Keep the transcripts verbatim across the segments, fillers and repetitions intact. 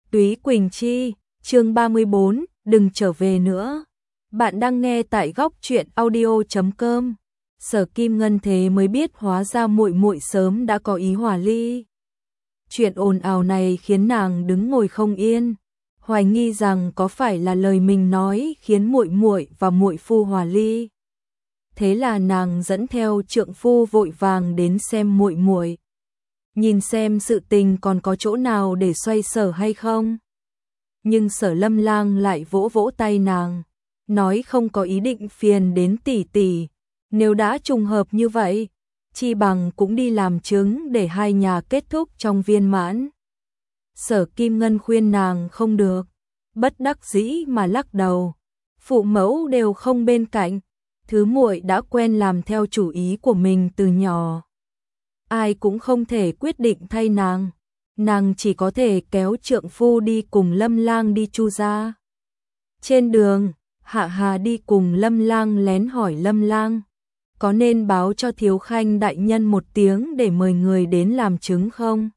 Túy Quỳnh Chi, chương ba mươi bốn, đừng trở về nữa. Bạn đang nghe tại góc truyện audio chấm com. Sở Kim Ngân thế mới biết hóa ra muội muội sớm đã có ý hòa ly. Chuyện ồn ào này khiến nàng đứng ngồi không yên, hoài nghi rằng có phải là lời mình nói khiến muội muội và muội phu hòa ly. Thế là nàng dẫn theo trượng phu vội vàng đến xem muội muội, nhìn xem sự tình còn có chỗ nào để xoay sở hay không. Nhưng Sở Lâm Lang lại vỗ vỗ tay nàng, nói không có ý định phiền đến tỷ tỷ, nếu đã trùng hợp như vậy, chi bằng cũng đi làm chứng để hai nhà kết thúc trong viên mãn. Sở Kim Ngân khuyên nàng không được, bất đắc dĩ mà lắc đầu, phụ mẫu đều không bên cạnh, thứ muội đã quen làm theo chủ ý của mình từ nhỏ, ai cũng không thể quyết định thay nàng, nàng chỉ có thể kéo trượng phu đi cùng Lâm Lang đi Chu gia. Trên đường, Hạ Hà đi cùng Lâm Lang lén hỏi Lâm Lang, có nên báo cho Thiếu Khanh đại nhân một tiếng để mời người đến làm chứng không?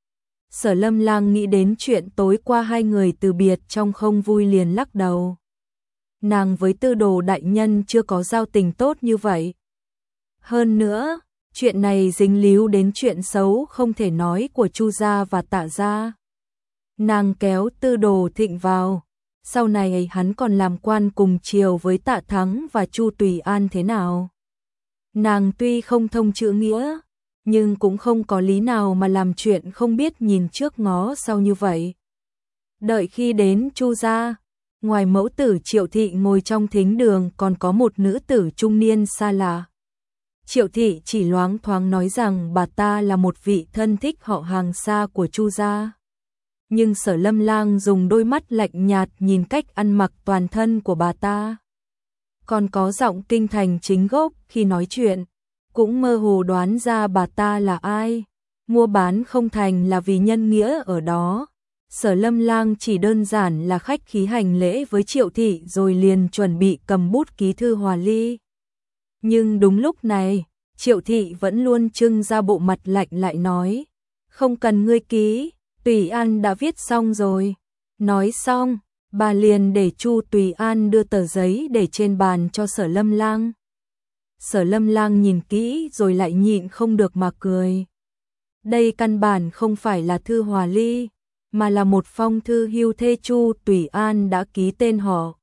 Sở Lâm Lang nghĩ đến chuyện tối qua hai người từ biệt trong không vui liền lắc đầu. Nàng với Tư Đồ đại nhân chưa có giao tình tốt như vậy. Hơn nữa, chuyện này dính líu đến chuyện xấu không thể nói của Chu gia và Tạ gia. Nàng kéo Tư Đồ Thịnh vào, sau này hắn còn làm quan cùng triều với Tạ Thắng và Chu Tùy An thế nào? Nàng tuy không thông chữ nghĩa, nhưng cũng không có lý nào mà làm chuyện không biết nhìn trước ngó sau như vậy. Đợi khi đến Chu gia, ngoài mẫu tử Triệu Thị ngồi trong thính đường còn có một nữ tử trung niên xa lạ. Triệu Thị chỉ loáng thoáng nói rằng bà ta là một vị thân thích họ hàng xa của Chu gia. Nhưng Sở Lâm Lang dùng đôi mắt lạnh nhạt nhìn cách ăn mặc toàn thân của bà ta. Còn có giọng kinh thành chính gốc khi nói chuyện, cũng mơ hồ đoán ra bà ta là ai. Mua bán không thành là vì nhân nghĩa ở đó. Sở Lâm Lang chỉ đơn giản là khách khí hành lễ với Triệu Thị rồi liền chuẩn bị cầm bút ký thư hòa ly. Nhưng đúng lúc này, Triệu Thị vẫn luôn trưng ra bộ mặt lạnh lại nói, không cần ngươi ký, Tùy An đã viết xong rồi. Nói xong, bà liền để Chu Tùy An đưa tờ giấy để trên bàn cho Sở Lâm Lang. Sở Lâm Lang nhìn kỹ rồi lại nhịn không được mà cười. Đây căn bản không phải là thư hòa ly, mà là một phong thư hưu thê Chu Tùy An đã ký tên họ.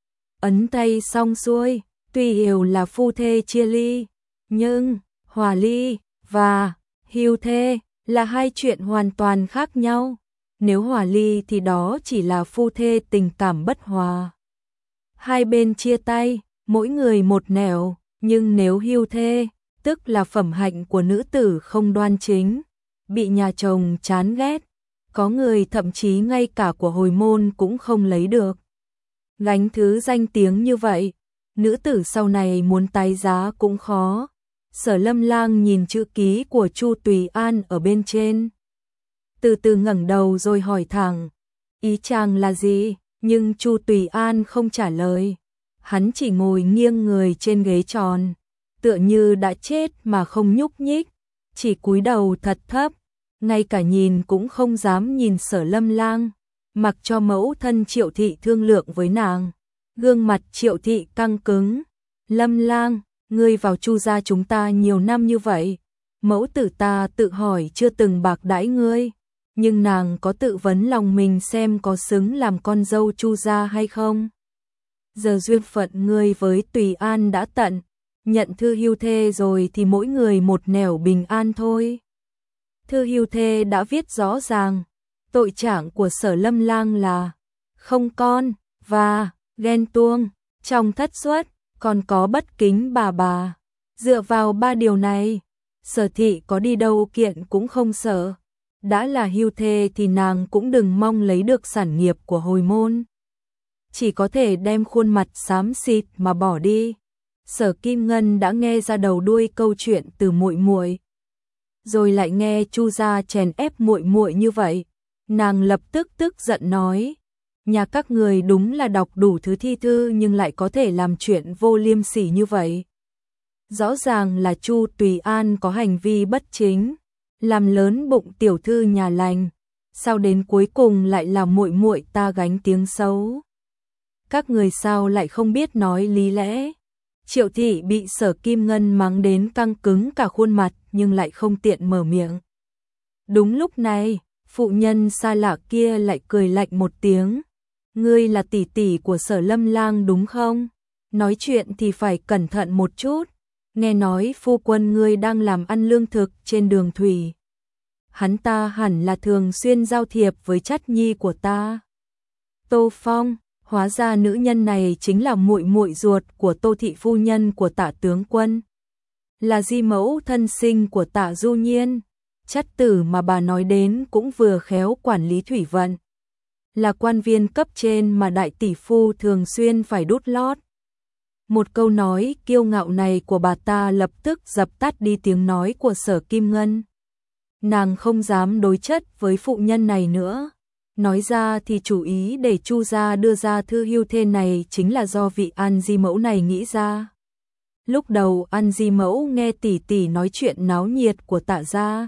Ấn tay xong xuôi, tuy hiểu là phu thê chia ly, nhưng hòa ly và hưu thê là hai chuyện hoàn toàn khác nhau. Nếu hòa ly thì đó chỉ là phu thê tình cảm bất hòa, hai bên chia tay, mỗi người một nẻo. Nhưng nếu hưu thê, tức là phẩm hạnh của nữ tử không đoan chính, bị nhà chồng chán ghét, có người thậm chí ngay cả của hồi môn cũng không lấy được. Gánh thứ danh tiếng như vậy, nữ tử sau này muốn tái giá cũng khó. Sở Lâm Lang nhìn chữ ký của Chu Tùy An ở bên trên, từ từ ngẩng đầu rồi hỏi thẳng, ý chàng là gì? Nhưng Chu Tùy An không trả lời, hắn chỉ ngồi nghiêng người trên ghế tròn, tựa như đã chết mà không nhúc nhích, chỉ cúi đầu thật thấp, ngay cả nhìn cũng không dám nhìn Sở Lâm Lang, mặc cho mẫu thân Triệu Thị thương lượng với nàng. Gương mặt Triệu Thị căng cứng, Lâm Lang, ngươi vào Chu gia chúng ta nhiều năm như vậy, mẫu tử ta tự hỏi chưa từng bạc đãi ngươi, nhưng nàng có tự vấn lòng mình xem có xứng làm con dâu Chu gia hay không? Giờ duyên phận ngươi với Tùy An đã tận, nhận thư hưu thê rồi thì mỗi người một nẻo bình an thôi. Thư hưu thê đã viết rõ ràng, tội trạng của Sở Lâm Lang là không con và ghen tuông, trong thất xuất, còn có bất kính bà bà. Dựa vào ba điều này, Sở Thị có đi đâu kiện cũng không sợ. Đã là hưu thê thì nàng cũng đừng mong lấy được sản nghiệp của hồi môn, chỉ có thể đem khuôn mặt xám xịt mà bỏ đi. Sở Kim Ngân đã nghe ra đầu đuôi câu chuyện từ muội muội, rồi lại nghe Chu gia chèn ép muội muội như vậy, nàng lập tức tức giận nói, nhà các người đúng là đọc đủ thứ thi thư nhưng lại có thể làm chuyện vô liêm sỉ như vậy. Rõ ràng là Chu Tùy An có hành vi bất chính, làm lớn bụng tiểu thư nhà lành, sao đến cuối cùng lại là muội muội ta gánh tiếng xấu? Các người sao lại không biết nói lý lẽ? Triệu thị bị Sở Kim Ngân mắng đến căng cứng cả khuôn mặt nhưng lại không tiện mở miệng. Đúng lúc này, phụ nhân xa lạ kia lại cười lạnh một tiếng. Ngươi là tỷ tỷ của Sở Lâm Lang đúng không? Nói chuyện thì phải cẩn thận một chút. Nghe nói phu quân ngươi đang làm ăn lương thực trên đường thủy. Hắn ta hẳn là thường xuyên giao thiệp với chắt nhi của ta. Tô Phong, hóa ra nữ nhân này chính là muội muội ruột của Tô thị phu nhân của Tạ tướng quân. Là di mẫu thân sinh của Tạ Du Nhiên. Chắt tử mà bà nói đến cũng vừa khéo quản lý thủy vận. Là quan viên cấp trên mà đại tỷ phu thường xuyên phải đút lót. Một câu nói kiêu ngạo này của bà ta lập tức dập tắt đi tiếng nói của Sở Kim Ngân. Nàng không dám đối chất với phụ nhân này nữa. Nói ra thì chủ ý để Chu gia đưa ra thư hưu thê này chính là do vị An Di mẫu này nghĩ ra. Lúc đầu An Di mẫu nghe tỷ tỷ nói chuyện náo nhiệt của Tạ gia,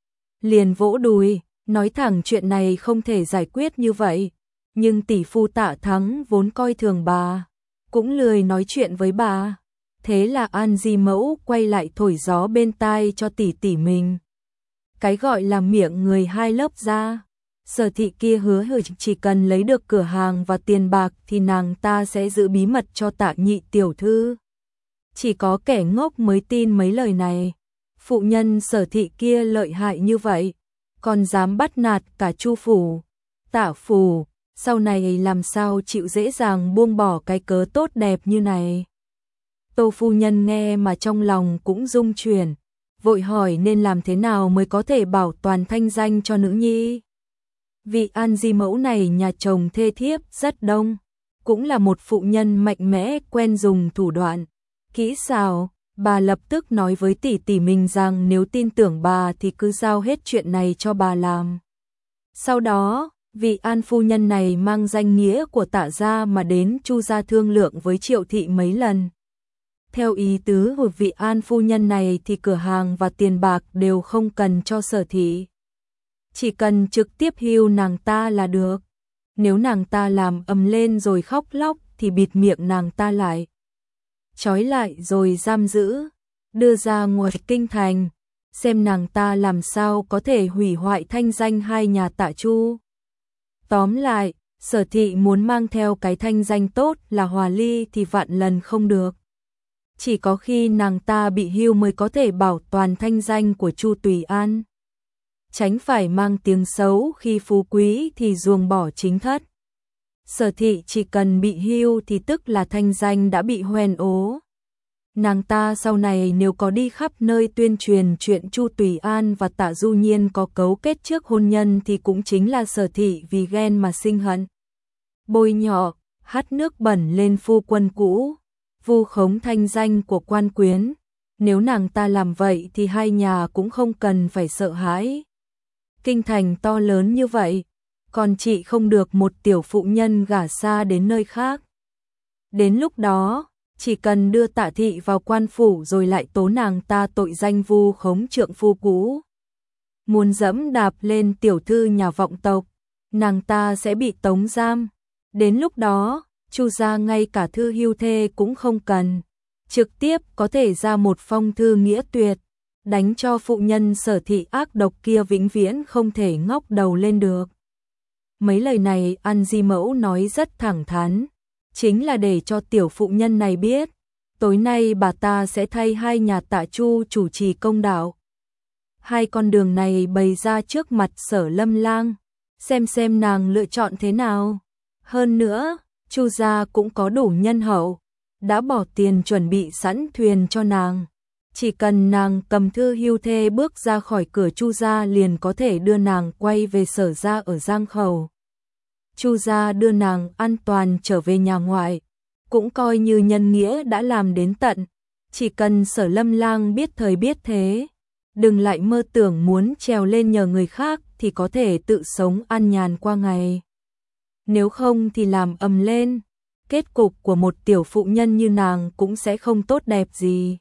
liền vỗ đùi, nói thẳng chuyện này không thể giải quyết như vậy. Nhưng tỷ phu Tạ Thắng vốn coi thường bà, cũng lười nói chuyện với bà. Thế là An Di mẫu quay lại thổi gió bên tai cho tỷ tỷ mình. Cái gọi là miệng người hai lớp da. Sở thị kia hứa hời chỉ cần lấy được cửa hàng và tiền bạc thì nàng ta sẽ giữ bí mật cho Tạ nhị tiểu thư. Chỉ có kẻ ngốc mới tin mấy lời này. Phụ nhân Sở thị kia lợi hại như vậy, còn dám bắt nạt cả Chu phủ, Tạ phủ, sau này làm sao chịu dễ dàng buông bỏ cái cớ tốt đẹp như này. Tô phu nhân nghe mà trong lòng cũng rung chuyển, vội hỏi nên làm thế nào mới có thể bảo toàn thanh danh cho nữ nhi. Vị An Di mẫu này nhà chồng thê thiếp rất đông, cũng là một phụ nhân mạnh mẽ quen dùng thủ đoạn, kỹ xảo. Bà lập tức nói với tỷ tỷ mình rằng nếu tin tưởng bà thì cứ giao hết chuyện này cho bà làm. Sau đó, vị An phu nhân này mang danh nghĩa của Tạ gia mà đến Chu gia thương lượng với Triệu thị mấy lần. Theo ý tứ của vị An phu nhân này thì cửa hàng và tiền bạc đều không cần cho Sở thị. Chỉ cần trực tiếp hưu nàng ta là được. Nếu nàng ta làm ầm lên rồi khóc lóc thì bịt miệng nàng ta lại, trói lại rồi giam giữ, đưa ra ngoài kinh thành, xem nàng ta làm sao có thể hủy hoại thanh danh hai nhà Tạ Chu. Tóm lại, Sở thị muốn mang theo cái thanh danh tốt là Hòa Ly thì vạn lần không được. Chỉ có khi nàng ta bị hưu mới có thể bảo toàn thanh danh của Chu Tùy An. Tránh phải mang tiếng xấu khi phú quý thì ruồng bỏ chính thất. Sở thị chỉ cần bị hưu thì tức là thanh danh đã bị hoen ố. Nàng ta sau này nếu có đi khắp nơi tuyên truyền chuyện Chu Tùy An và Tạ Du Nhiên có cấu kết trước hôn nhân thì cũng chính là Sở thị vì ghen mà sinh hận. Bôi nhọ, hắt nước bẩn lên phu quân cũ, vu khống thanh danh của quan quyến. Nếu nàng ta làm vậy thì hai nhà cũng không cần phải sợ hãi. Kinh thành to lớn như vậy, còn chị không được một tiểu phụ nhân gả xa đến nơi khác. Đến lúc đó, chỉ cần đưa Tạ thị vào quan phủ rồi lại tố nàng ta tội danh vu khống trượng phu cũ. Muốn dẫm đạp lên tiểu thư nhà vọng tộc, nàng ta sẽ bị tống giam. Đến lúc đó, Chu gia ngay cả thư hưu thê cũng không cần, trực tiếp có thể ra một phong thư nghĩa tuyệt, đánh cho phụ nhân Sở thị ác độc kia vĩnh viễn không thể ngóc đầu lên được. Mấy lời này An Di mẫu nói rất thẳng thắn, chính là để cho tiểu phụ nhân này biết, tối nay bà ta sẽ thay hai nhà Tạ Chu chủ trì công đạo. Hai con đường này bày ra trước mặt Sở Lâm Lang, xem xem nàng lựa chọn thế nào. Hơn nữa, Chu gia cũng có đủ nhân hậu, đã bỏ tiền chuẩn bị sẵn thuyền cho nàng. Chỉ cần nàng cầm thư hưu thê bước ra khỏi cửa Chu gia liền có thể đưa nàng quay về Sở gia ở Giang Khẩu. Chu gia đưa nàng an toàn trở về nhà ngoại, cũng coi như nhân nghĩa đã làm đến tận. Chỉ cần Sở Lâm Lang biết thời biết thế, đừng lại mơ tưởng muốn trèo lên nhờ người khác thì có thể tự sống an nhàn qua ngày. Nếu không thì làm ầm lên, kết cục của một tiểu phụ nhân như nàng cũng sẽ không tốt đẹp gì.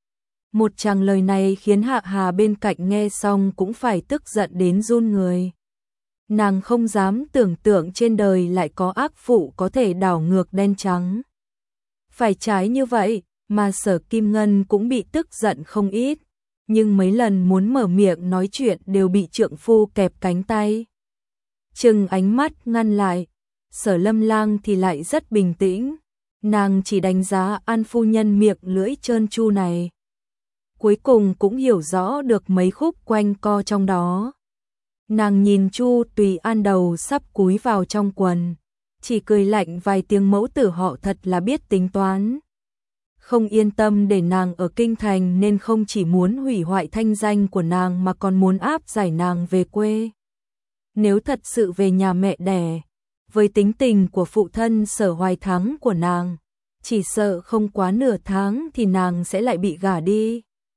Một tràng lời này khiến Hạ Hà bên cạnh nghe xong cũng phải tức giận đến run người. Nàng không dám tưởng tượng trên đời lại có ác phụ có thể đảo ngược đen trắng. Phải trái như vậy, mà Sở Kim Ngân cũng bị tức giận không ít, nhưng mấy lần muốn mở miệng nói chuyện đều bị trượng phu kẹp cánh tay. Trừng ánh mắt ngăn lại, Sở Lâm Lang thì lại rất bình tĩnh, nàng chỉ đánh giá An phu nhân miệng lưỡi trơn tru này. Cuối cùng cũng hiểu rõ được mấy khúc quanh co trong đó. Nàng nhìn Chu Tùy An đầu sắp cúi vào trong quần, chỉ cười lạnh vài tiếng, mẫu tử họ thật là biết tính toán. Không yên tâm để nàng ở kinh thành nên không chỉ muốn hủy hoại thanh danh của nàng mà còn muốn áp giải nàng về quê. Nếu thật sự về nhà mẹ đẻ, với tính tình của phụ thân Sở Hoài Thắng của nàng, chỉ sợ không quá nửa tháng thì nàng sẽ lại bị gả đi.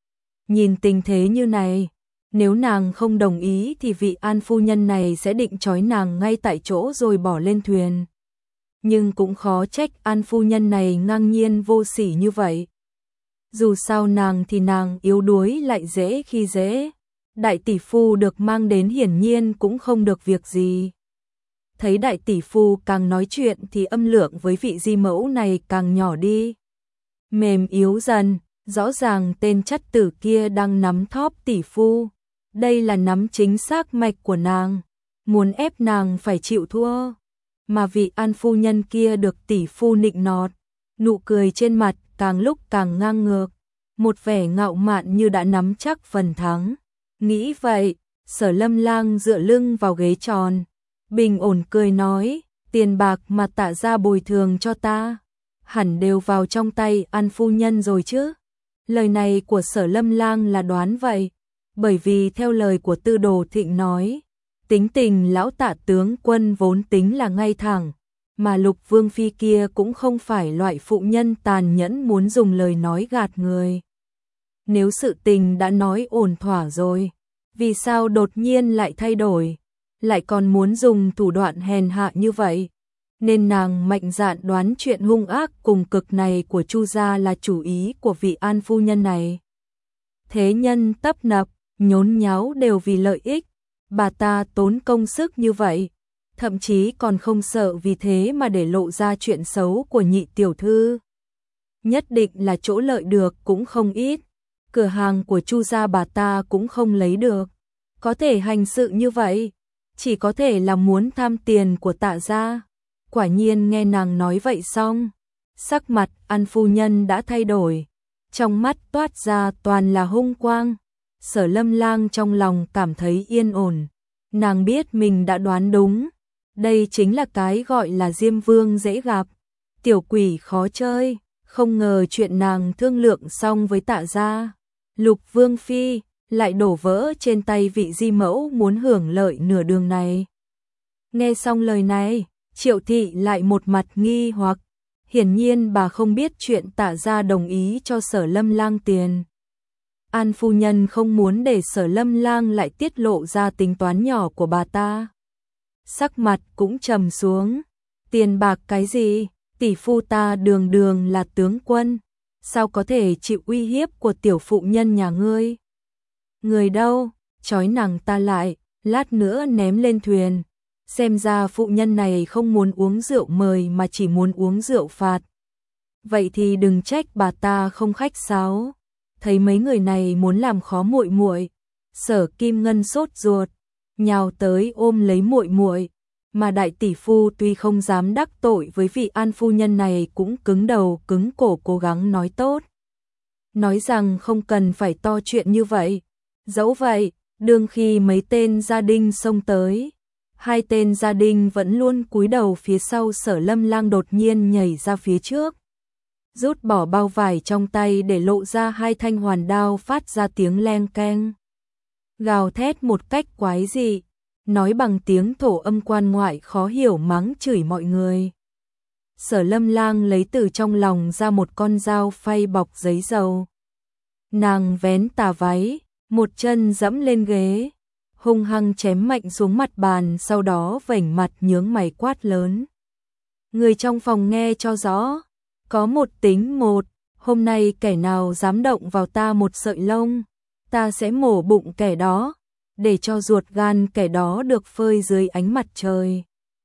Nhìn tình thế như này, nếu nàng không đồng ý thì vị An phu nhân này sẽ định trói nàng ngay tại chỗ rồi bỏ lên thuyền. Nhưng cũng khó trách An phu nhân này ngang nhiên vô sỉ như vậy. Dù sao nàng thì nàng yếu đuối lại dễ khi dễ. Đại tỷ phu được mang đến hiển nhiên cũng không được việc gì. Thấy đại tỷ phu càng nói chuyện thì âm lượng với vị di mẫu này càng nhỏ đi. Mềm yếu dần, rõ ràng tên chất tử kia đang nắm thóp tỷ phu. Đây là nắm chính xác mạch của nàng, muốn ép nàng phải chịu thua. Mà vị An phu nhân kia được tỷ phu nịnh nọt, nụ cười trên mặt càng lúc càng ngang ngược, một vẻ ngạo mạn như đã nắm chắc phần thắng. Nghĩ vậy, Sở Lâm Lang dựa lưng vào ghế tròn, bình ổn cười nói, tiền bạc mà Tạ gia bồi thường cho ta, hẳn đều vào trong tay An phu nhân rồi chứ. Lời này của Sở Lâm Lang là đoán vậy, bởi vì theo lời của Tư Đồ Thịnh nói, tính tình lão Tạ tướng quân vốn tính là ngay thẳng, mà Lục Vương phi kia cũng không phải loại phụ nhân tàn nhẫn muốn dùng lời nói gạt người. Nếu sự tình đã nói ổn thỏa rồi, vì sao đột nhiên lại thay đổi, lại còn muốn dùng thủ đoạn hèn hạ như vậy? Nên nàng mạnh dạn đoán chuyện hung ác cùng cực này của Chu gia là chủ ý của vị An phu nhân này. Thế nhân tấp nập, nhốn nháo đều vì lợi ích, bà ta tốn công sức như vậy, thậm chí còn không sợ vì thế mà để lộ ra chuyện xấu của nhị tiểu thư. Nhất định là chỗ lợi được cũng không ít, cửa hàng của Chu gia bà ta cũng không lấy được. Có thể hành sự như vậy, chỉ có thể là muốn tham tiền của Tạ gia. Quả nhiên nghe nàng nói vậy xong, sắc mặt An phu nhân đã thay đổi, trong mắt toát ra toàn là hung quang. Sở Lâm Lang trong lòng cảm thấy yên ổn, nàng biết mình đã đoán đúng, đây chính là cái gọi là Diêm Vương dễ gặp, tiểu quỷ khó chơi, không ngờ chuyện nàng thương lượng xong với Tạ gia, Lục Vương phi lại đổ vỡ trên tay vị di mẫu muốn hưởng lợi nửa đường này. Nghe xong lời này, Triệu thị lại một mặt nghi hoặc, hiển nhiên bà không biết chuyện Tạ gia đồng ý cho Sở Lâm Lang tiền. An phu nhân không muốn để Sở Lâm Lang lại tiết lộ ra tính toán nhỏ của bà ta. Sắc mặt cũng trầm xuống, tiền bạc cái gì, tỷ phu ta đường đường là tướng quân, sao có thể chịu uy hiếp của tiểu phụ nhân nhà ngươi? Người đâu, trói nàng ta lại, lát nữa ném lên thuyền. Xem ra phụ nhân này không muốn uống rượu mời mà chỉ muốn uống rượu phạt. Vậy thì đừng trách bà ta không khách sáo. Thấy mấy người này muốn làm khó muội muội, Sở Kim Ngân sốt ruột, nhào tới ôm lấy muội muội, mà đại tỷ phu tuy không dám đắc tội với vị An phu nhân này cũng cứng đầu cứng cổ cố gắng nói tốt. Nói rằng không cần phải to chuyện như vậy. Dẫu vậy, đương khi mấy tên gia đình xông tới, hai tên gia đình vẫn luôn cúi đầu phía sau. Sở Lâm Lang đột nhiên nhảy ra phía trước, rút bỏ bao vải trong tay để lộ ra hai thanh hoàn đao phát ra tiếng leng keng. Gào thét một cách quái dị, nói bằng tiếng thổ âm quan ngoại khó hiểu mắng chửi mọi người. Sở Lâm Lang lấy từ trong lòng ra một con dao phay bọc giấy dầu. Nàng vén tà váy, một chân dẫm lên ghế, hung hăng chém mạnh xuống mặt bàn, sau đó vểnh mặt nhướng mày quát lớn. Người trong phòng nghe cho rõ, có một tính một, hôm nay kẻ nào dám động vào ta một sợi lông, ta sẽ mổ bụng kẻ đó. để cho ruột gan kẻ đó được phơi dưới ánh mặt trời.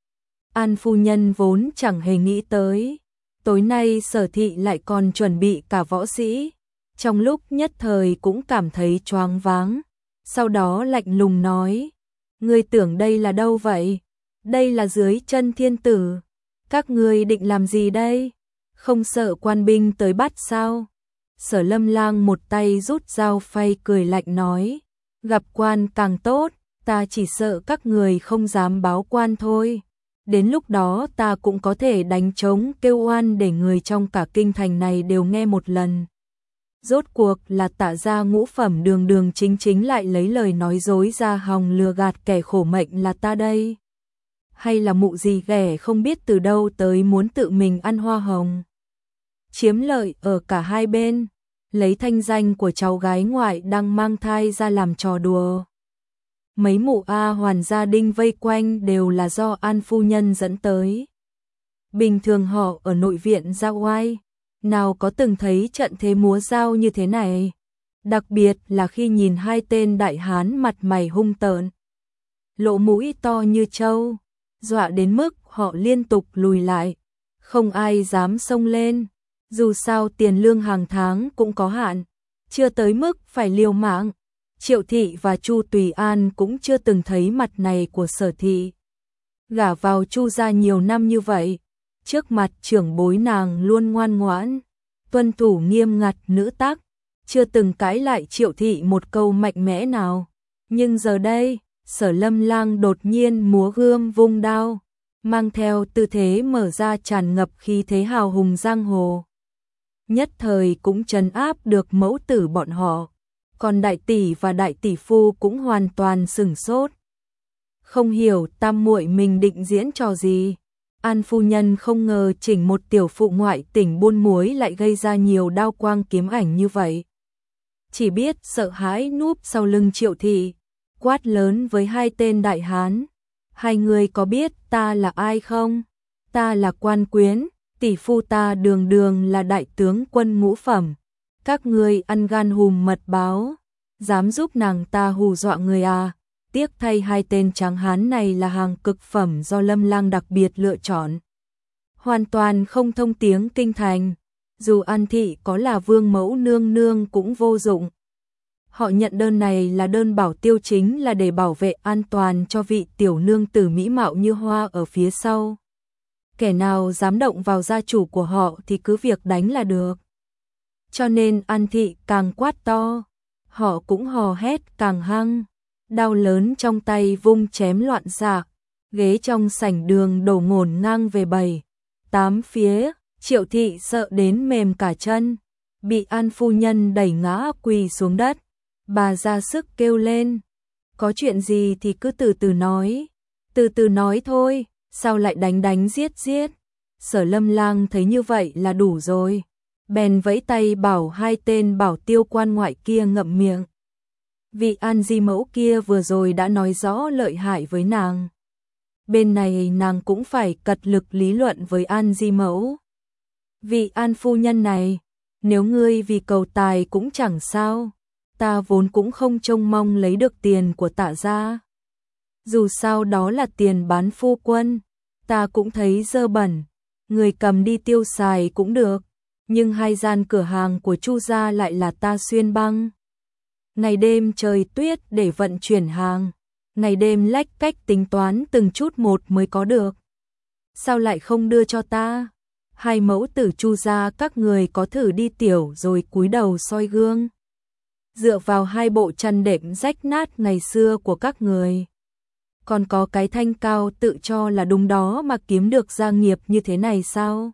An phu nhân vốn chẳng hề nghĩ tới, tối nay Sở thị lại còn chuẩn bị cả võ sĩ, trong lúc nhất thời cũng cảm thấy choáng váng, sau đó lạnh lùng nói, ngươi tưởng đây là đâu vậy? Đây là dưới chân thiên tử, các ngươi định làm gì đây? Không sợ quan binh tới bắt sao? Sở Lâm Lang một tay rút dao phay cười lạnh nói, gặp quan càng tốt, ta chỉ sợ các người không dám báo quan thôi. Đến lúc đó ta cũng có thể đánh trống kêu oan để người trong cả kinh thành này đều nghe một lần. Rốt cuộc là Tạ gia ngũ phẩm đường đường chính chính lại lấy lời nói dối ra hòng lừa gạt kẻ khổ mệnh là ta đây. Hay là mụ gì ghẻ không biết từ đâu tới muốn tự mình ăn hoa hồng. Chiếm lợi ở cả hai bên, lấy thanh danh của cháu gái ngoại đang mang thai ra làm trò đùa. Mấy mụ A Hoàn gia đình vây quanh đều là do An phu nhân dẫn tới. Bình thường họ ở nội viện ra oai, nào có từng thấy trận thế múa dao như thế này. Đặc biệt là khi nhìn hai tên đại hán mặt mày hung tợn, lỗ mũi to như trâu, dọa đến mức họ liên tục lùi lại, không ai dám xông lên. Dù sao tiền lương hàng tháng cũng có hạn, chưa tới mức phải liều mạng. Triệu thị và Chu Tùy An cũng chưa từng thấy mặt này của Sở thị. Gả vào Chu gia nhiều năm như vậy, trước mặt trưởng bối nàng luôn ngoan ngoãn, tuân thủ nghiêm ngặt nữ tắc, chưa từng cãi lại Triệu thị một câu mạnh mẽ nào. Nhưng giờ đây, Sở Lâm Lang đột nhiên múa gươm vung đao, mang theo tư thế mở ra tràn ngập khí thế hào hùng giang hồ. Nhất thời cũng trấn áp được mẫu tử bọn họ. Còn đại tỷ và đại tỷ phu cũng hoàn toàn sửng sốt. Không hiểu tam muội mình định diễn trò gì. An phu nhân không ngờ chỉnh một tiểu phụ ngoại tỉnh buôn muối lại gây ra nhiều đao quang kiếm ảnh như vậy. Chỉ biết sợ hãi núp sau lưng Triệu thị, quát lớn với hai tên đại hán. Hai người có biết ta là ai không? Ta là Quan Quyến, tỷ phu ta đường đường là đại tướng quân ngũ phẩm. Các ngươi ăn gan hùm mật báo, dám giúp nàng ta hù dọa người à? Tiếc thay hai tên tráng hán này là hàng cực phẩm do Lâm Lang đặc biệt lựa chọn. Hoàn toàn không thông tiếng kinh thành, dù An thị có là vương mẫu nương nương cũng vô dụng. Họ nhận đơn này là đơn bảo tiêu chính là để bảo vệ an toàn cho vị tiểu nương tử mỹ mạo như hoa ở phía sau. Kẻ nào dám động vào gia chủ của họ thì cứ việc đánh là được. Cho nên An thị càng quát to, họ cũng hò hét càng hăng, đao lớn trong tay vung chém loạn xạ, ghế trong sảnh đường đổ ngổn ngang về bảy, tám phía. Triệu thị sợ đến mềm cả chân, bị An phu nhân đẩy ngã quỳ xuống đất. Bà ra sức kêu lên, có chuyện gì thì cứ từ từ nói, từ từ nói thôi, sao lại đánh đánh giết giết. Sở Lâm Lang thấy như vậy là đủ rồi, bèn vẫy tay bảo hai tên bảo tiêu quan ngoại kia ngậm miệng. Vị An di mẫu kia vừa rồi đã nói rõ lợi hại với nàng, bên này nàng cũng phải cật lực lý luận với An di mẫu. Vị An phu nhân này, nếu ngươi vì cầu tài cũng chẳng sao, ta vốn cũng không trông mong lấy được tiền của Tạ gia. Dù sao đó là tiền bán phu quân, ta cũng thấy dơ bẩn, người cầm đi tiêu xài cũng được, nhưng hai gian cửa hàng của Chu gia lại là ta xuyên băng. Ngày đêm trời tuyết để vận chuyển hàng, ngày đêm lách cách tính toán từng chút một mới có được. Sao lại không đưa cho ta? Hai mẫu tử Chu gia các người có thử đi tiểu rồi cúi đầu soi gương, dựa vào hai bộ chăn đệm rách nát ngày xưa của các người, còn có cái thanh cao tự cho là đúng đó mà kiếm được gia nghiệp như thế này sao?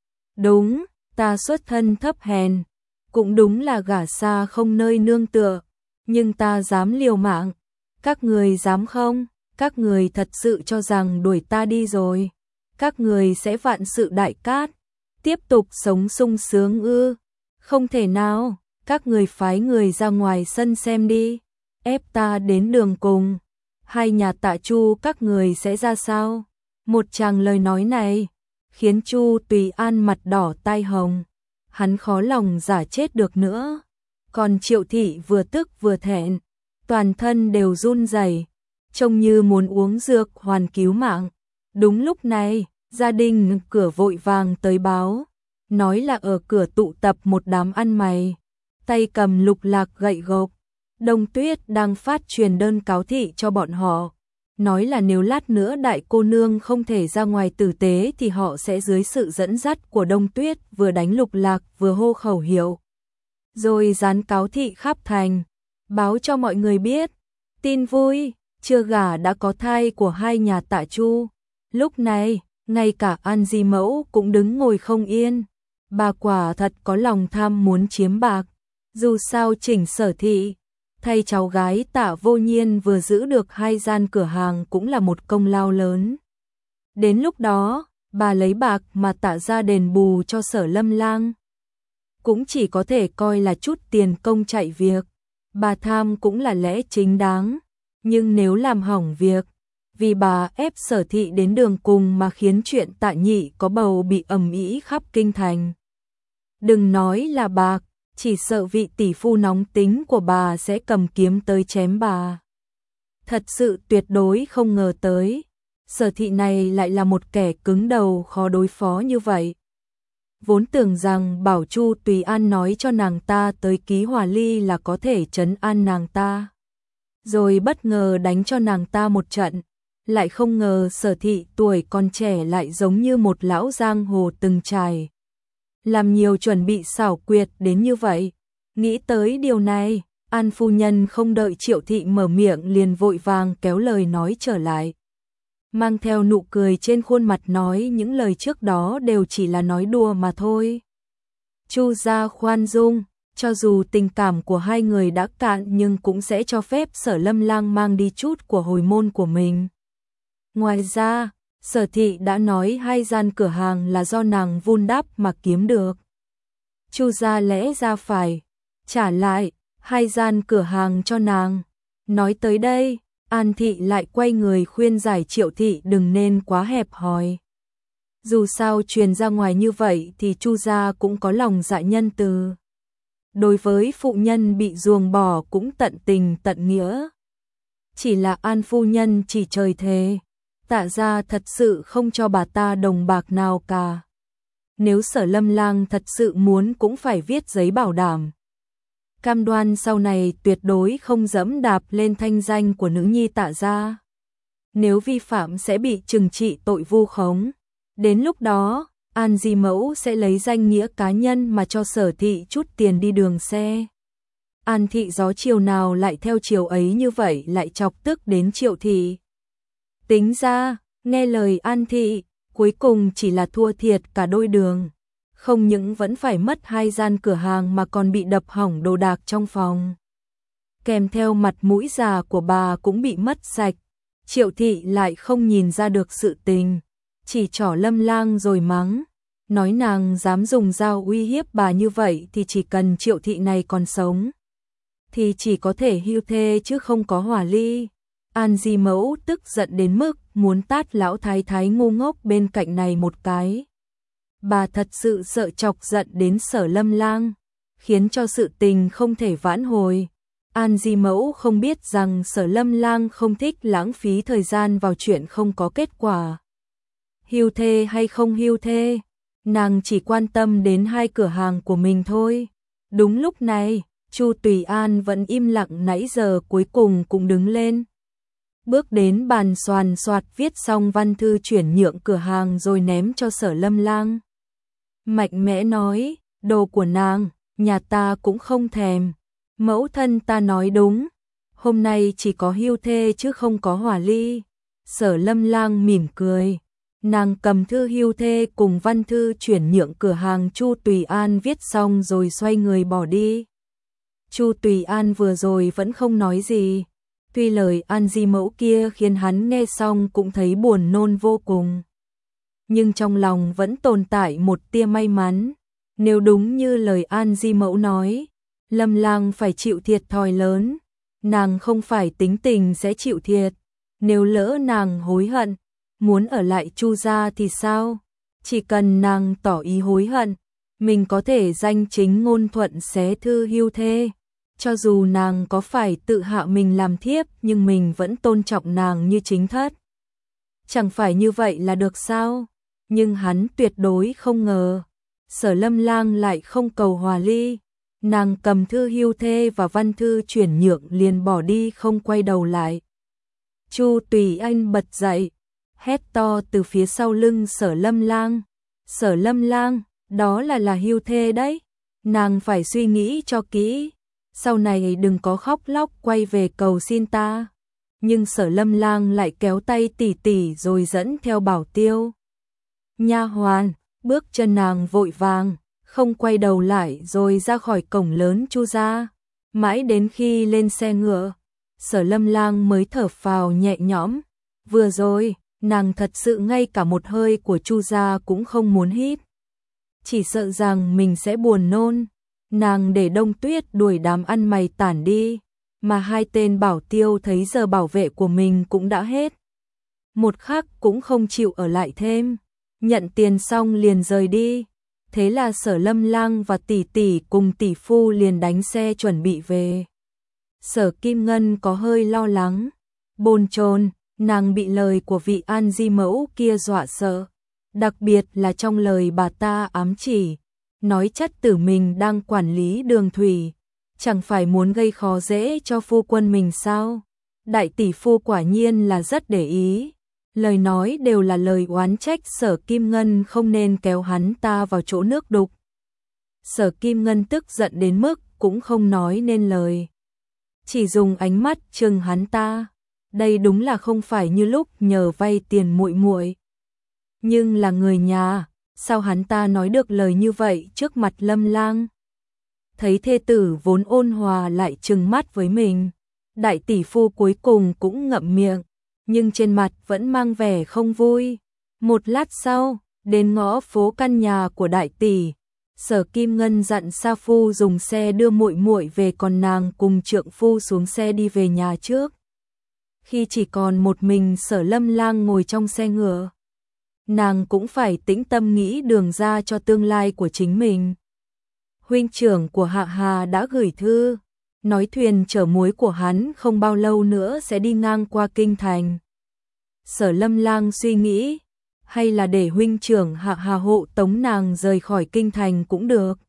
Đúng, ta xuất thân thấp hèn, cũng đúng là gả xa không nơi nương tựa, nhưng ta dám liều mạng, các người dám không? Các người thật sự cho rằng đuổi ta đi rồi, các người sẽ vạn sự đại cát, tiếp tục sống sung sướng ư? Không thể nào, các người phái người ra ngoài sân xem đi, ép ta đến đường cùng, hai nhà Tạ Chu các người sẽ ra sao? Một tràng lời nói này khiến Chu Tùy An mặt đỏ tai hồng, hắn khó lòng giả chết được nữa. Còn Triệu thị vừa tức vừa thẹn, toàn thân đều run rẩy, trông như muốn uống dược hoàn cứu mạng. Đúng lúc này, gia đình cửa vội vàng tới báo, nói là ở cửa tụ tập một đám ăn mày, tay cầm lục lạc gậy gộc. Đông Tuyết đang phát truyền đơn cáo thị cho bọn họ, nói là nếu lát nữa đại cô nương không thể ra ngoài tử tế thì họ sẽ dưới sự dẫn dắt của Đông Tuyết vừa đánh lục lạc vừa hô khẩu hiệu. Rồi dán cáo thị khắp thành, báo cho mọi người biết. Tin vui, chưa gả đã có thai của hai nhà Tạ Chu. Lúc này, ngay cả An Di Mẫu cũng đứng ngồi không yên. Bà quả thật có lòng tham muốn chiếm bạc. Dù sao Chỉnh Sở Thị thay cháu gái Tạ Vô Nhiên vừa giữ được hai gian cửa hàng cũng là một công lao lớn. Đến lúc đó, bà lấy bạc mà Tạ ra đền bù cho Sở Lâm Lang cũng chỉ có thể coi là chút tiền công chạy việc. Bà tham cũng là lẽ chính đáng, nhưng nếu làm hỏng việc, vì bà ép Sở Thị đến đường cùng mà khiến chuyện Tạ Nhị có bầu bị ầm ĩ khắp kinh thành. Đừng nói là bạc, chỉ sợ vị tỷ phu nóng tính của bà sẽ cầm kiếm tới chém bà. Thật sự tuyệt đối không ngờ tới, Sở Thị này lại là một kẻ cứng đầu khó đối phó như vậy. Vốn tưởng rằng bảo Chu Tùy An nói cho nàng ta tới ký hòa ly là có thể trấn an nàng ta, rồi bất ngờ đánh cho nàng ta một trận, lại không ngờ Sở Thị tuổi còn trẻ lại giống như một lão giang hồ từng trải, làm nhiều chuẩn bị xảo quyệt đến như vậy. Nghĩ tới điều này, An phu nhân không đợi Triệu Thị mở miệng liền vội vàng kéo lời nói trở lại, mang theo nụ cười trên khuôn mặt nói những lời trước đó đều chỉ là nói đùa mà thôi. Chu gia khoan dung, cho dù tình cảm của hai người đã cạn nhưng cũng sẽ cho phép Sở Lâm Lang mang đi chút của hồi môn của mình. Ngoài ra, Sở Thị đã nói hai gian cửa hàng là do nàng vun đắp mà kiếm được. Chu gia lẽ ra phải trả lại hai gian cửa hàng cho nàng. Nói tới đây, An Thị lại quay người khuyên giải Triệu Thị đừng nên quá hẹp hòi. Dù sao truyền ra ngoài như vậy thì Chu gia cũng có lòng dạ nhân từ. Đối với phụ nhân bị ruồng bỏ cũng tận tình tận nghĩa. Chỉ là An phu nhân chỉ trời thề, Tạ gia thật sự không cho bà ta đồng bạc nào cả. Nếu Sở Lâm Lang thật sự muốn cũng phải viết giấy bảo đảm, cam đoan sau này tuyệt đối không dẫm đạp lên thanh danh của nữ nhi Tạ gia. Nếu vi phạm sẽ bị trừng trị tội vu khống. Đến lúc đó, An Di Mẫu sẽ lấy danh nghĩa cá nhân mà cho Sở Thị chút tiền đi đường xe. An Thị gió chiều nào lại theo chiều ấy, như vậy lại chọc tức đến Triệu Thị. Tính ra, nghe lời An Thị, cuối cùng chỉ là thua thiệt cả đôi đường. Không những vẫn phải mất hai gian cửa hàng mà còn bị đập hỏng đồ đạc trong phòng. Kèm theo mặt mũi già của bà cũng bị mất sạch. Triệu Thị lại không nhìn ra được sự tình, chỉ trỏ Lâm Lang rồi mắng, nói nàng dám dùng dao uy hiếp bà như vậy thì chỉ cần Triệu Thị này còn sống thì chỉ có thể hưu thê chứ không có hòa ly. An Di Mẫu tức giận đến mức muốn tát lão thái thái ngu ngốc bên cạnh này một cái. Bà thật sự sợ chọc giận đến Sở Lâm Lang, khiến cho sự tình không thể vãn hồi. An Di Mẫu không biết rằng Sở Lâm Lang không thích lãng phí thời gian vào chuyện không có kết quả. Hưu thê hay không hưu thê, nàng chỉ quan tâm đến hai cửa hàng của mình thôi. Đúng lúc này, Chu Tùy An vẫn im lặng nãy giờ cuối cùng cũng đứng lên. Bước đến bàn xoàn xoạt viết xong văn thư chuyển nhượng cửa hàng rồi ném cho Sở Lâm Lang. Mạnh mẽ nói, đồ của nàng, nhà ta cũng không thèm. Mẫu thân ta nói đúng, hôm nay chỉ có hưu thê chứ không có hòa ly. Sở Lâm Lang mỉm cười, nàng cầm thư hưu thê cùng văn thư chuyển nhượng cửa hàng Chu Tùy An viết xong rồi xoay người bỏ đi. Chu Tùy An vừa rồi vẫn không nói gì, tuy lời An Di Mẫu kia khiến hắn nghe xong cũng thấy buồn nôn vô cùng. Nhưng trong lòng vẫn tồn tại một tia may mắn, nếu đúng như lời An Di Mẫu nói, Lâm Lang phải chịu thiệt thòi lớn, nàng không phải tính tình sẽ chịu thiệt, nếu lỡ nàng hối hận, muốn ở lại Chu gia thì sao? Chỉ cần nàng tỏ ý hối hận, mình có thể danh chính ngôn thuận xé thư hưu thê, Cho dù nàng có phải tự hạ mình làm thiếp, nhưng mình vẫn tôn trọng nàng như chính thất. Chẳng phải như vậy là được sao? Nhưng hắn tuyệt đối không ngờ, Sở Lâm Lang lại không cầu hòa ly. Nàng cầm thư hưu thê và văn thư chuyển nhượng liền bỏ đi không quay đầu lại. Chu Tùy Anh bật dậy, hét to từ phía sau lưng Sở Lâm Lang. Sở Lâm Lang, đó là là hưu thê đấy. Nàng phải suy nghĩ cho kỹ. Sau này đừng có khóc lóc quay về cầu xin ta. Nhưng Sở Lâm Lang lại kéo tay tỷ tỷ rồi dẫn theo bảo tiêu. Nha hoàn, bước chân nàng vội vàng, không quay đầu lại rồi ra khỏi cổng lớn Chu gia. Mãi đến khi lên xe ngựa, Sở Lâm Lang mới thở phào nhẹ nhõm. Vừa rồi, nàng thật sự ngay cả một hơi của Chu gia cũng không muốn hít. Chỉ sợ rằng mình sẽ buồn nôn. Nàng để Đông Tuyết đuổi đám ăn mày tản đi, mà hai tên bảo tiêu thấy giờ bảo vệ của mình cũng đã hết. Một khắc cũng không chịu ở lại thêm, nhận tiền xong liền rời đi. Thế là Sở Lâm Lang và tỷ tỷ cùng tỷ phu liền đánh xe chuẩn bị về. Sở Kim Ngân có hơi lo lắng, bồn chồn, nàng bị lời của vị An Di mẫu kia dọa sợ, đặc biệt là trong lời bà ta ám chỉ, nói chất tử mình đang quản lý đường thủy, chẳng phải muốn gây khó dễ cho phu quân mình sao? Đại tỷ phu quả nhiên là rất để ý, lời nói đều là lời oán trách Sở Kim Ngân không nên kéo hắn ta vào chỗ nước đục. Sở Kim Ngân tức giận đến mức cũng không nói nên lời, chỉ dùng ánh mắt trừng hắn ta. Đây đúng là không phải như lúc nhờ vay tiền muội muội, nhưng là người nhà, sao hắn ta nói được lời như vậy trước mặt Lâm Lang? Thấy thê tử vốn ôn hòa lại trừng mắt với mình, đại tỷ phu cuối cùng cũng ngậm miệng, nhưng trên mặt vẫn mang vẻ không vui. Một lát sau, đến ngõ phố căn nhà của đại tỷ, Sở Kim Ngân dặn Sa Phu dùng xe đưa muội muội về, còn nàng cùng trượng phu xuống xe đi về nhà trước. Khi chỉ còn một mình Sở Lâm Lang ngồi trong xe ngựa, nàng cũng phải tĩnh tâm nghĩ đường ra cho tương lai của chính mình. Huynh trưởng của Hạ Hà đã gửi thư, nói thuyền chở muối của hắn không bao lâu nữa sẽ đi ngang qua kinh thành. Sở Lâm Lang suy nghĩ, hay là để huynh trưởng Hạ Hà hộ tống nàng rời khỏi kinh thành cũng được.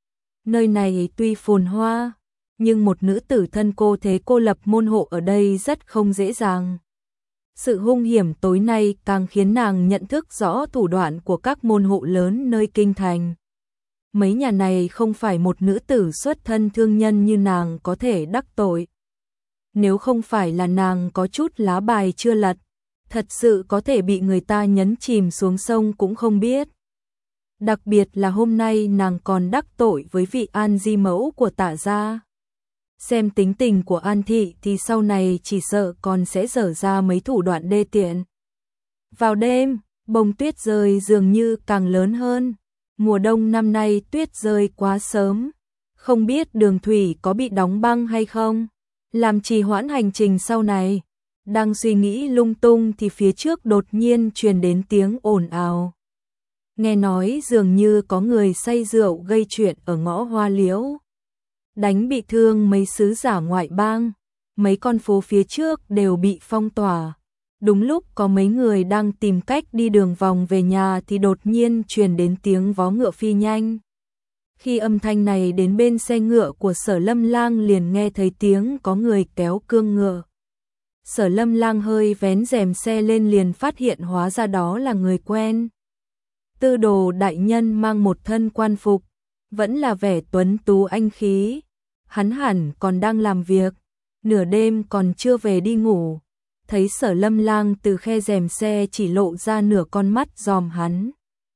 Nơi này tuy phồn hoa, nhưng một nữ tử thân cô thế cô lập môn hộ ở đây rất không dễ dàng. Sự hung hiểm tối nay càng khiến nàng nhận thức rõ thủ đoạn của các môn hộ lớn nơi kinh thành. Mấy nhà này không phải một nữ tử xuất thân thương nhân như nàng có thể đắc tội. Nếu không phải là nàng có chút lá bài chưa lật, thật sự có thể bị người ta nhấn chìm xuống sông cũng không biết. Đặc biệt là hôm nay nàng còn đắc tội với vị An Di mẫu của Tạ gia. Xem tính tình của An thị thì sau này chỉ sợ còn sẽ dở ra mấy thủ đoạn đê tiện. Vào đêm, bông tuyết rơi dường như càng lớn hơn. Mùa đông năm nay tuyết rơi quá sớm, không biết đường thủy có bị đóng băng hay không, làm trì hoãn hành trình sau này. Đang suy nghĩ lung tung thì phía trước đột nhiên truyền đến tiếng ồn ào. Nghe nói dường như có người say rượu gây chuyện ở ngõ Hoa Liễu, đánh bị thương mấy sứ giả ngoại bang, mấy con phố phía trước đều bị phong tỏa. Đúng lúc có mấy người đang tìm cách đi đường vòng về nhà thì đột nhiên truyền đến tiếng vó ngựa phi nhanh. Khi âm thanh này đến bên xe ngựa của Sở Lâm Lang liền nghe thấy tiếng có người kéo cương ngựa. Sở Lâm Lang hơi vén rèm xe lên liền phát hiện hóa ra đó là người quen. Tư đồ đại nhân mang một thân quan phục, vẫn là vẻ tuấn tú anh khí. Hắn hẳn còn đang làm việc, nửa đêm còn chưa về đi ngủ. Thấy Sở Lâm Lang từ khe rèm xe chỉ lộ ra nửa con mắt dòm hắn.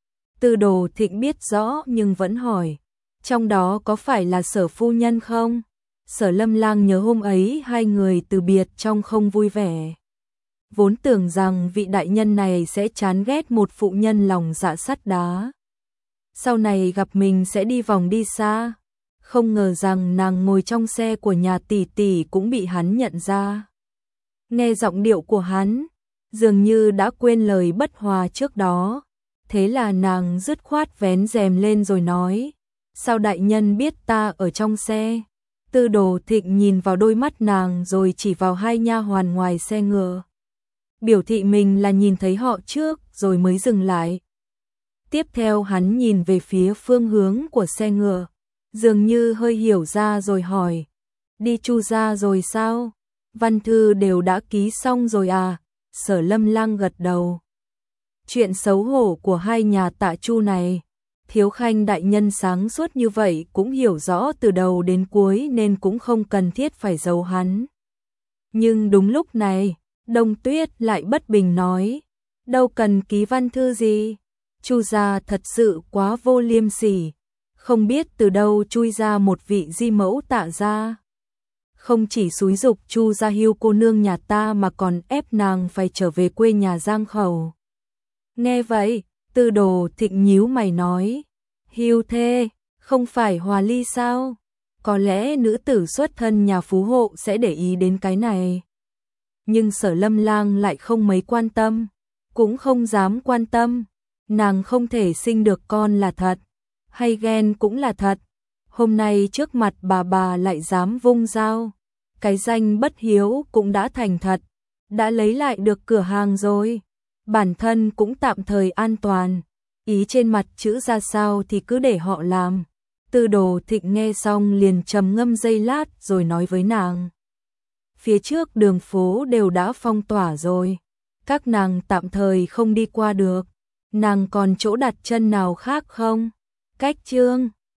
Tư đồ thịnh biết rõ nhưng vẫn hỏi, trong đó có phải là Sở phu nhân không? Sở Lâm Lang nhớ hôm ấy hai người từ biệt trong không vui vẻ. Vốn tưởng rằng vị đại nhân này sẽ chán ghét một phụ nhân lòng dạ sắt đá. Sau này gặp mình sẽ đi vòng đi xa. Không ngờ rằng nàng ngồi trong xe của nhà tỷ tỷ cũng bị hắn nhận ra. Nghe giọng điệu của hắn, dường như đã quên lời bất hòa trước đó. Thế là nàng dứt khoát vén rèm lên rồi nói, sao đại nhân biết ta ở trong xe? Tư Đồ Thịnh nhìn vào đôi mắt nàng rồi chỉ vào hai nha hoàn ngoài xe ngựa. Biểu thị mình là nhìn thấy họ trước rồi mới dừng lại. Tiếp theo hắn nhìn về phía phương hướng của xe ngựa, dường như hơi hiểu ra rồi hỏi, đi Chu gia rồi sao? Văn thư đều đã ký xong rồi à? Sở Lâm Lang gật đầu. Chuyện xấu hổ của hai nhà Tạ Chu này, Thiếu Khanh đại nhân sáng suốt như vậy cũng hiểu rõ từ đầu đến cuối nên cũng không cần thiết phải giấu hắn. Nhưng đúng lúc này, Đông Tuyết lại bất bình nói, đâu cần ký văn thư gì, Chu gia thật sự quá vô liêm sỉ, không biết từ đâu chui ra một vị di mẫu Tạ gia. Không chỉ xúi giục Chu gia hưu cô nương nhà ta mà còn ép nàng phải trở về quê nhà Giang Khẩu. Nghe vậy, Tư Đồ Thịnh nhíu mày nói, hưu thê, không phải hòa ly sao? Có lẽ nữ tử xuất thân nhà phú hộ sẽ để ý đến cái này. Nhưng Sở Lâm Lang lại không mấy quan tâm, cũng không dám quan tâm. Nàng không thể sinh được con là thật, hay ghen cũng là thật. Hôm nay trước mặt bà bà lại dám vung dao. Cái danh bất hiếu cũng đã thành thật, đã lấy lại được cửa hàng rồi. Bản thân cũng tạm thời an toàn, ý trên mặt chữ ra sao thì cứ để họ làm. Tư Đồ Thịnh nghe xong liền trầm ngâm giây lát rồi nói với nàng. Phía trước đường phố đều đã phong tỏa rồi, các nàng tạm thời không đi qua được. Nàng còn chỗ đặt chân nào khác không? Cách Trương